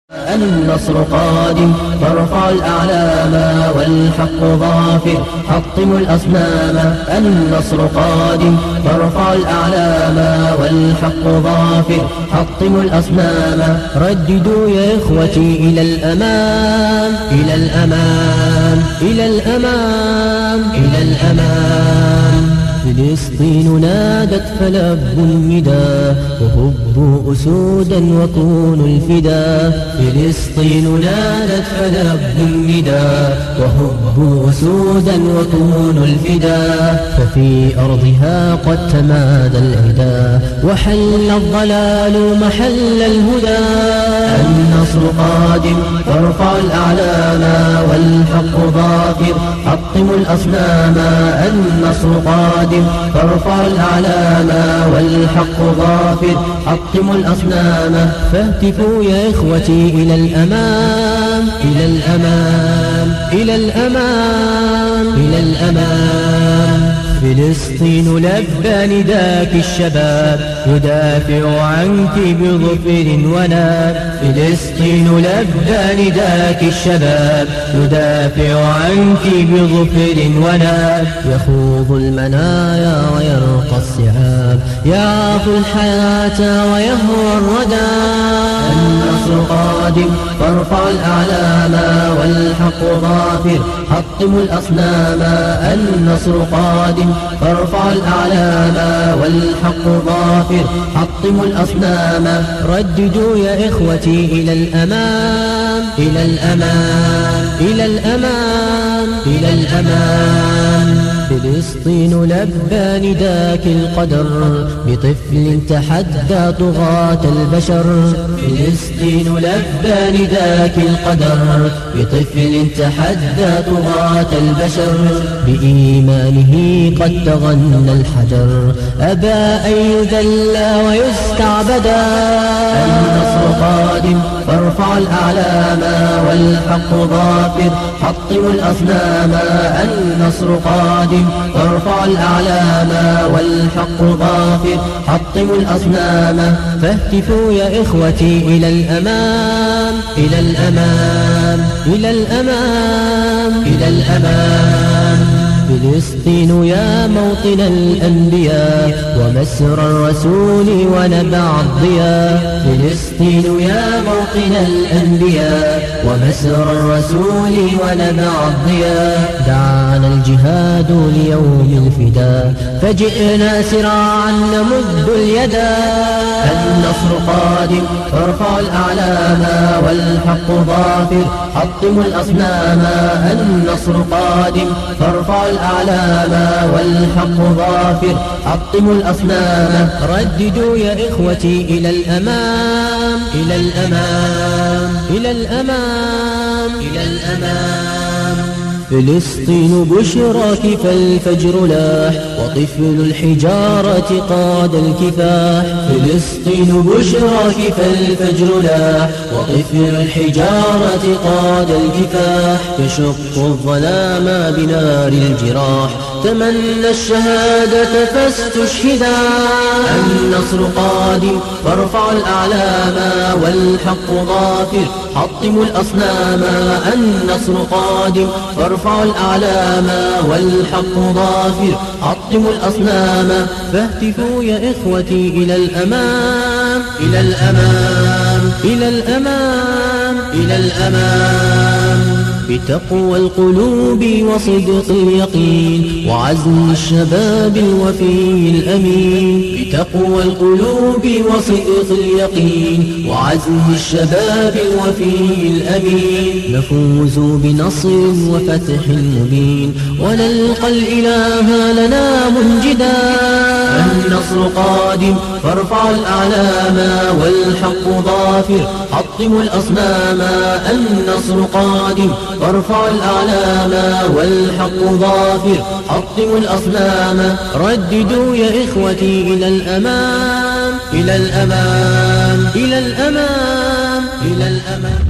النصر قادم فارفع الأعلام والحق ظافر حطموا الأصنام. النصر قادم فارفع الأعلام والحق ظافر حطموا الأصنام. رددوا يا إخوتي إلى الأمام إلى الأمام إلى الأمام إلى الأمام. فلسطين نادت فلبوا النداء وهبوا أسودا وكونوا الفداء. فلسطين نادت فلبوا النداء وهبوا أسودا وكونوا الفداء. ففي أرضها قد تمادى العدا وحل الضلال محل الهدى. النصر قادم فارفع الأعلام والحق ظافر حطموا الأصنام. النصر قادم فارفع الأعلام والحق ظافر حطموا الأصنام. فاهتفوا يا إخوتي إلى الأمام إلى الأمام إلى الأمام إلى الأمام. فلسطين لبى نداك الشباب يدافع عنك بظفر وناب. فلسطين لبى نداك الشباب يدافع عنك بظفر وناب. يخوض المنايا ويرقى الصعاب يعفو الحياة ويهوى الردى. النصر قادم فارفع الأعلام والحق ظافر حطموا الأصنام. النصر قادم فارفع الأعلام والحق ظافر حطموا الأصنام. رددوا يا إخوتي إلى الأمام إلى الأمام إلى الأمام إلى الأمام. فلسطين لبى نداك القدر بطفل تحدى طغاة البشر. فلسطين لبى نداك القدر بطفل تحدى طغاة البشر. بإيمانه قد تغنى الحجر أبى أن يذل ويستعبدا. النصر قادم فارفع الأعلام والحق ظافر حطموا الأصنام. النصر قادم فارفع الأعلام والحق ظافر حطموا الأصنام. فاهتفوا يا إخوتي إلى الأمام إلى الأمام إلى الأمام إلى الأمام. فلسطين يا موطن الأنبياء ومسرى الرسول ونبع الضياء. فلسطين يا موطن الأنبياء ومسرى الرسول ونبع الضياء. دعانا الجهاد ليوم الفداء فجئنا سراعا نمد اليدا. النصر قادم فارفع الأعلام والحق ظافر حطموا الأصنام. النصر قادم فارفع الأعلام والحق ظافر حطموا الأصنام. رددوا يا إخوتي إلى الأمام إلى الأمام إلى الأمام إلى الأمام. فلسطين بشراك فالفجر لاح وطفل الحجارة قاد الكفاح. فلسطين بشراك فالفجر لاح وطفل الحجارة قاد الكفاح. يشق الظلام بنار الجراح تمنى الشهادة فاستشهدا. النصر قادم فارفع الأعلام والحق ظافر حطموا الأصنام. النصر قادم فارفع الأعلام والحق ظافر حطموا الأصنام. فاهتفوا يا إخوتي إلى الأمام إلى الأمام إلى الأمام إلى الأمام. بتقوى القلوب وصدق اليقين وعزم الشباب الوفي الأمين. بتقوى القلوب وصدق اليقين وعزم الشباب الوفي الأمين. نفوز بنصر وفتح مبين ونلقى الإله لنا منجدا. النصر قادم فارفع الأعلام والحق ظافر حطموا الأصنام. النصر قادم فارفع الأعلام والحق ظافر حطموا الأصنام. رددوا يا إخوتي إلى الأمام إلى الأمام إلى الأمام إلى الأمام.